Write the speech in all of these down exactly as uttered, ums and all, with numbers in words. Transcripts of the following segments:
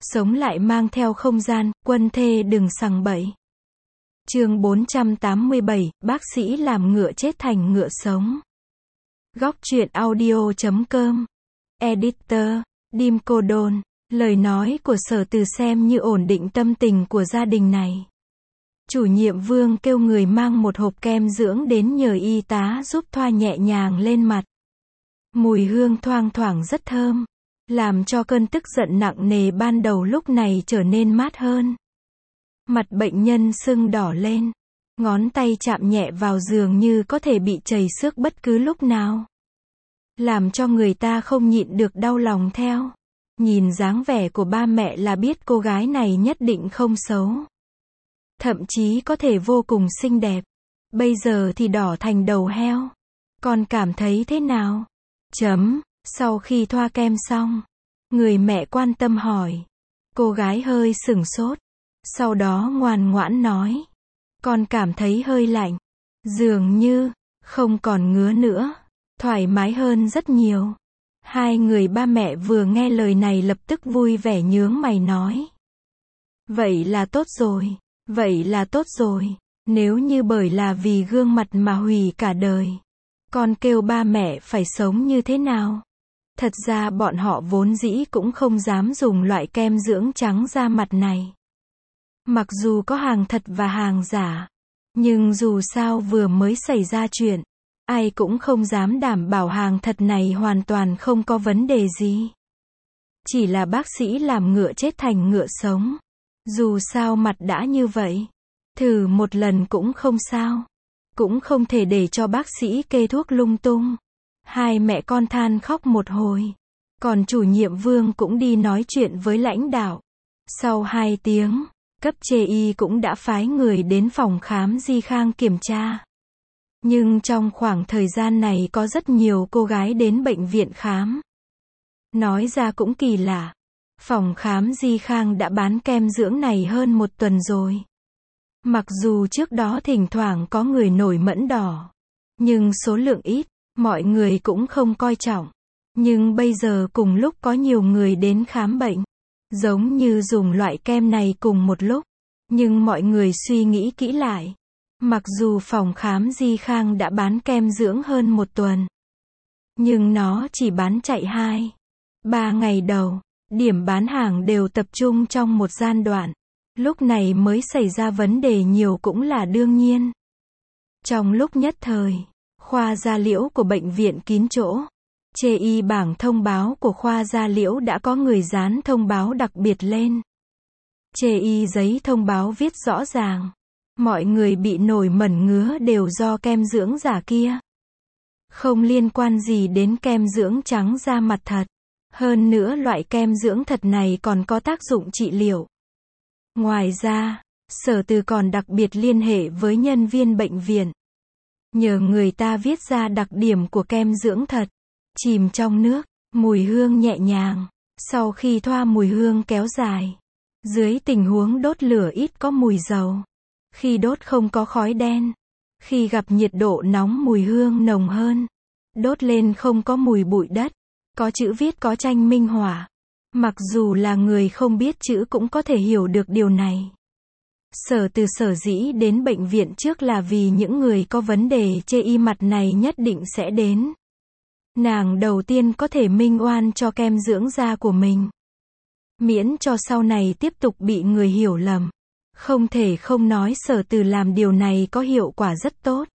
Sống lại mang theo không gian, quân thê đừng sằng bậy. Chương bốn trăm tám mươi bảy, bác sĩ làm ngựa chết thành ngựa sống. Góc truyện audio chấm com. Editor, Dim Cô Đôn. Lời nói của Sở Từ xem như ổn định tâm tình của gia đình này. Chủ nhiệm Vương kêu người mang một hộp kem dưỡng đến nhờ y tá giúp thoa nhẹ nhàng lên mặt. Mùi hương thoang thoảng rất thơm, làm cho cơn tức giận nặng nề ban đầu lúc này trở nên mát hơn. Mặt bệnh nhân sưng đỏ lên, ngón tay chạm nhẹ vào giường như có thể bị chảy xước bất cứ lúc nào. Làm cho người ta không nhịn được đau lòng theo. Nhìn dáng vẻ của ba mẹ là biết cô gái này nhất định không xấu. Thậm chí có thể vô cùng xinh đẹp. Bây giờ thì đỏ thành đầu heo. Con cảm thấy thế nào? Chấm, sau khi thoa kem xong, người mẹ quan tâm hỏi. Cô gái hơi sửng sốt. Sau đó ngoan ngoãn nói. Con cảm thấy hơi lạnh. Dường như, không còn ngứa nữa. Thoải mái hơn rất nhiều. Hai người ba mẹ vừa nghe lời này lập tức vui vẻ nhướng mày nói. Vậy là tốt rồi. Vậy là tốt rồi. Nếu như bởi là vì gương mặt mà hủy cả đời. Con kêu ba mẹ phải sống như thế nào? Thật ra bọn họ vốn dĩ cũng không dám dùng loại kem dưỡng trắng da mặt này. Mặc dù có hàng thật và hàng giả. Nhưng dù sao vừa mới xảy ra chuyện. Ai cũng không dám đảm bảo hàng thật này hoàn toàn không có vấn đề gì. Chỉ là bác sĩ làm ngựa chết thành ngựa sống. Dù sao mặt đã như vậy. Thử một lần cũng không sao. Cũng không thể để cho bác sĩ kê thuốc lung tung. Hai mẹ con than khóc một hồi. Còn chủ nhiệm Vương cũng đi nói chuyện với lãnh đạo. Sau hai tiếng, cấp chê y cũng đã phái người đến phòng khám Di Khang kiểm tra. Nhưng trong khoảng thời gian này có rất nhiều cô gái đến bệnh viện khám. Nói ra cũng kỳ lạ. Phòng khám Di Khang đã bán kem dưỡng này hơn một tuần rồi. Mặc dù trước đó thỉnh thoảng có người nổi mẫn đỏ. Nhưng số lượng ít, mọi người cũng không coi trọng. Nhưng bây giờ cùng lúc có nhiều người đến khám bệnh. Giống như dùng loại kem này cùng một lúc. Nhưng mọi người suy nghĩ kỹ lại. Mặc dù phòng khám Di Khang đã bán kem dưỡng hơn một tuần. Nhưng nó chỉ bán chạy hai, ba ngày đầu. Điểm bán hàng đều tập trung trong một gian đoạn. Lúc này mới xảy ra vấn đề nhiều cũng là đương nhiên. Trong lúc nhất thời, khoa da liễu của bệnh viện kín chỗ. Chê y bảng thông báo của khoa da liễu đã có người dán thông báo đặc biệt lên. Chê y giấy thông báo viết rõ ràng. Mọi người bị nổi mẩn ngứa đều do kem dưỡng giả kia. Không liên quan gì đến kem dưỡng trắng da mặt thật. Hơn nữa loại kem dưỡng thật này còn có tác dụng trị liệu. Ngoài ra, Sở Từ còn đặc biệt liên hệ với nhân viên bệnh viện. Nhờ người ta viết ra đặc điểm của kem dưỡng thật. Chìm trong nước, mùi hương nhẹ nhàng. Sau khi thoa mùi hương kéo dài. Dưới tình huống đốt lửa ít có mùi dầu. Khi đốt không có khói đen. Khi gặp nhiệt độ nóng mùi hương nồng hơn. Đốt lên không có mùi bụi đất. Có chữ viết có tranh minh họa. Mặc dù là người không biết chữ cũng có thể hiểu được điều này. Sở Từ sở dĩ đến bệnh viện trước là vì những người có vấn đề chê y mặt này nhất định sẽ đến. Nàng đầu tiên có thể minh oan cho kem dưỡng da của mình. Miễn cho sau này tiếp tục bị người hiểu lầm. Không thể không nói Sở Từ làm điều này có hiệu quả rất tốt.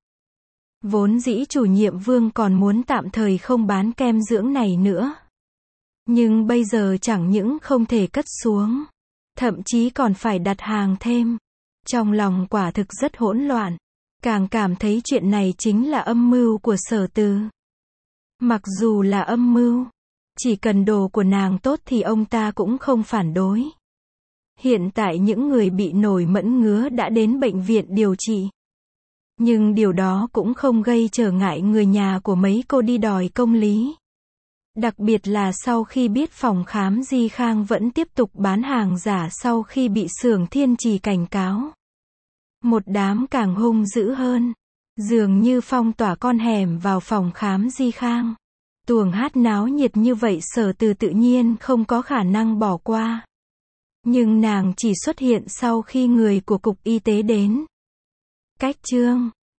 Vốn dĩ chủ nhiệm Vương còn muốn tạm thời không bán kem dưỡng này nữa. Nhưng bây giờ chẳng những không thể cất xuống. Thậm chí còn phải đặt hàng thêm. Trong lòng quả thực rất hỗn loạn. Càng cảm thấy chuyện này chính là âm mưu của Sở Từ. Mặc dù là âm mưu. Chỉ cần đồ của nàng tốt thì ông ta cũng không phản đối. Hiện tại những người bị nổi mẫn ngứa đã đến bệnh viện điều trị. Nhưng điều đó cũng không gây trở ngại người nhà của mấy cô đi đòi công lý. Đặc biệt là sau khi biết phòng khám Di Khang vẫn tiếp tục bán hàng giả sau khi bị xưởng Thiên Trì cảnh cáo. Một đám càng hung dữ hơn. Dường như phong tỏa con hẻm vào phòng khám Di Khang. Tuồng hát náo nhiệt như vậy Sở Từ tự nhiên không có khả năng bỏ qua. Nhưng nàng chỉ xuất hiện sau khi người của cục y tế đến. Cách chương